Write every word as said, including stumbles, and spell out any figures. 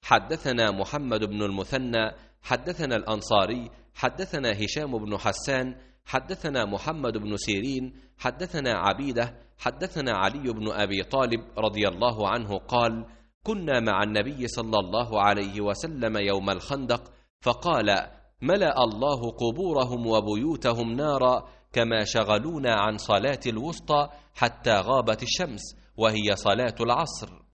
حدثنا محمد بن المثنى حدثنا الأنصاري حدثنا هشام بن حسان حدثنا محمد بن سيرين حدثنا عبيدة حدثنا علي بن أبي طالب رضي الله عنه قال: كنا مع النبي صلى الله عليه وسلم يوم الخندق، فقال: ملأ الله قبورهم وبيوتهم نارا كما شغلونا عن صلاة الوسطى حتى غابت الشمس وهي صلاة العصر.